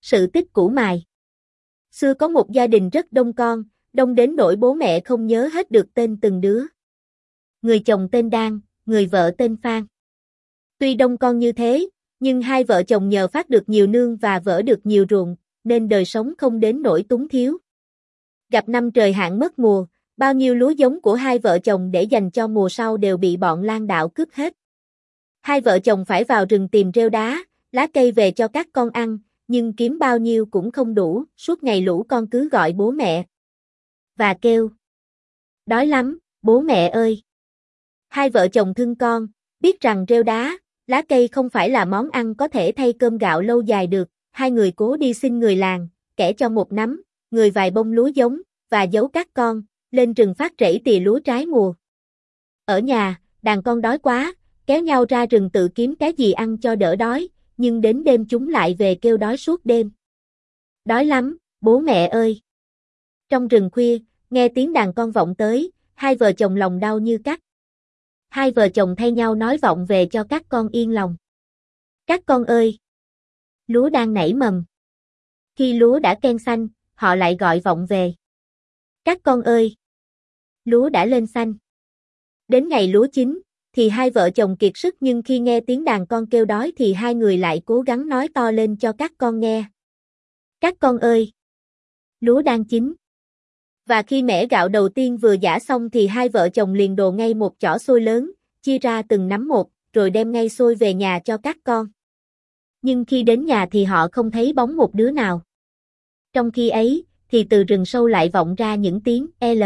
Sự tích củ mài. Xưa có một gia đình rất đông con, đông đến nỗi bố mẹ không nhớ hết được tên từng đứa. Người chồng tên Đan, người vợ tên Phan. Tuy đông con như thế, nhưng hai vợ chồng nhờ phát được nhiều nương và vỡ được nhiều ruộng, nên đời sống không đến nỗi túng thiếu. Gặp năm trời hạn mất mùa, bao nhiêu lúa giống của hai vợ chồng để dành cho mùa sau đều bị bọn Lan đạo cướp hết. Hai vợ chồng phải vào rừng tìm rêu đá, lá cây về cho các con ăn, nhưng kiếm bao nhiêu cũng không đủ, suốt ngày lũ con cứ gọi bố mẹ và kêu: đói lắm, bố mẹ ơi. Hai vợ chồng thương con, biết rằng rêu đá, lá cây không phải là món ăn có thể thay cơm gạo lâu dài được, hai người cố đi xin người làng, kẻ cho một nắm, người vài bông lúa giống, và giấu các con, lên rừng phát rẫy tỉa lúa trái mùa. Ở nhà, đàn con đói quá, kéo nhau ra rừng tự kiếm cái gì ăn cho đỡ đói, nhưng đến đêm chúng lại về kêu đói suốt đêm. Đói lắm, bố mẹ ơi. Trong rừng khuya, nghe tiếng đàn con vọng tới, hai vợ chồng lòng đau như cắt. Hai vợ chồng thay nhau nói vọng về cho các con yên lòng. Các con ơi! Lúa đang nảy mầm. Khi lúa đã ken xanh, họ lại gọi vọng về. Các con ơi! Lúa đã lên xanh. Đến ngày lúa chín, thì hai vợ chồng kiệt sức, nhưng khi nghe tiếng đàn con kêu đói thì hai người lại cố gắng nói to lên cho các con nghe. Các con ơi! Lúa đang chín. Và khi mẻ gạo đầu tiên vừa giã xong thì hai vợ chồng liền đồ ngay một chỏ xôi lớn, chia ra từng nắm một, rồi đem ngay xôi về nhà cho các con. Nhưng khi đến nhà thì họ không thấy bóng một đứa nào. Trong khi ấy, thì từ rừng sâu lại vọng ra những tiếng L.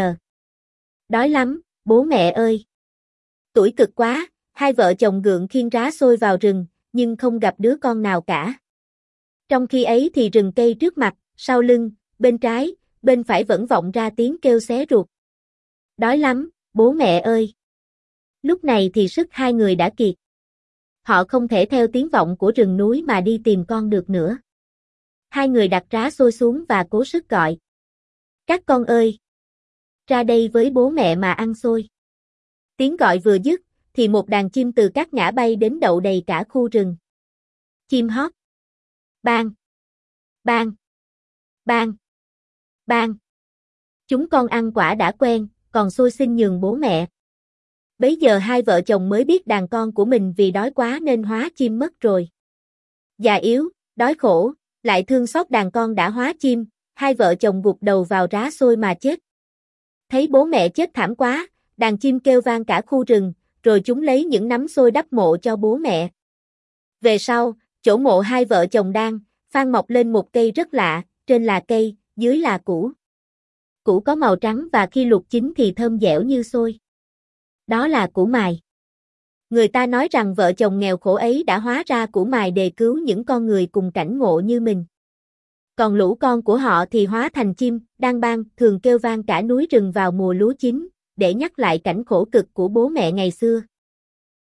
Đói lắm, bố mẹ ơi. Tủi cực quá, hai vợ chồng gượng khiêng rá xôi vào rừng, nhưng không gặp đứa con nào cả. Trong khi ấy thì rừng cây trước mặt, sau lưng, bên trái, bên phải vẫn vọng ra tiếng kêu xé ruột. Đói lắm, bố mẹ ơi. Lúc này thì sức hai người đã kiệt. Họ không thể theo tiếng vọng của rừng núi mà đi tìm con được nữa. Hai người đặt rá xôi xuống và cố sức gọi. Các con ơi! Ra đây với bố mẹ mà ăn xôi. Tiếng gọi vừa dứt, thì một đàn chim từ các ngã bay đến đậu đầy cả khu rừng. Chim hót. Bang! Bang! Bang! Bang! Chúng con ăn quả đã quen, còn xôi xin nhường bố mẹ. Bấy giờ hai vợ chồng mới biết đàn con của mình vì đói quá nên hóa chim mất rồi. Già yếu, đói khổ, lại thương xót đàn con đã hóa chim, hai vợ chồng gục đầu vào rá xôi mà chết. Thấy bố mẹ chết thảm quá, đàn chim kêu vang cả khu rừng, rồi chúng lấy những nắm xôi đắp mộ cho bố mẹ. Về sau, chỗ mộ hai vợ chồng Đan, Phan mọc lên một cây rất lạ, trên là cây, dưới là củ. Củ có màu trắng và khi luộc chín thì thơm dẻo như xôi. Đó là củ mài. Người ta nói rằng vợ chồng nghèo khổ ấy đã hóa ra củ mài để cứu những con người cùng cảnh ngộ như mình. Còn lũ con của họ thì hóa thành chim, đan bang, thường kêu vang cả núi rừng vào mùa lúa chín, để nhắc lại cảnh khổ cực của bố mẹ ngày xưa.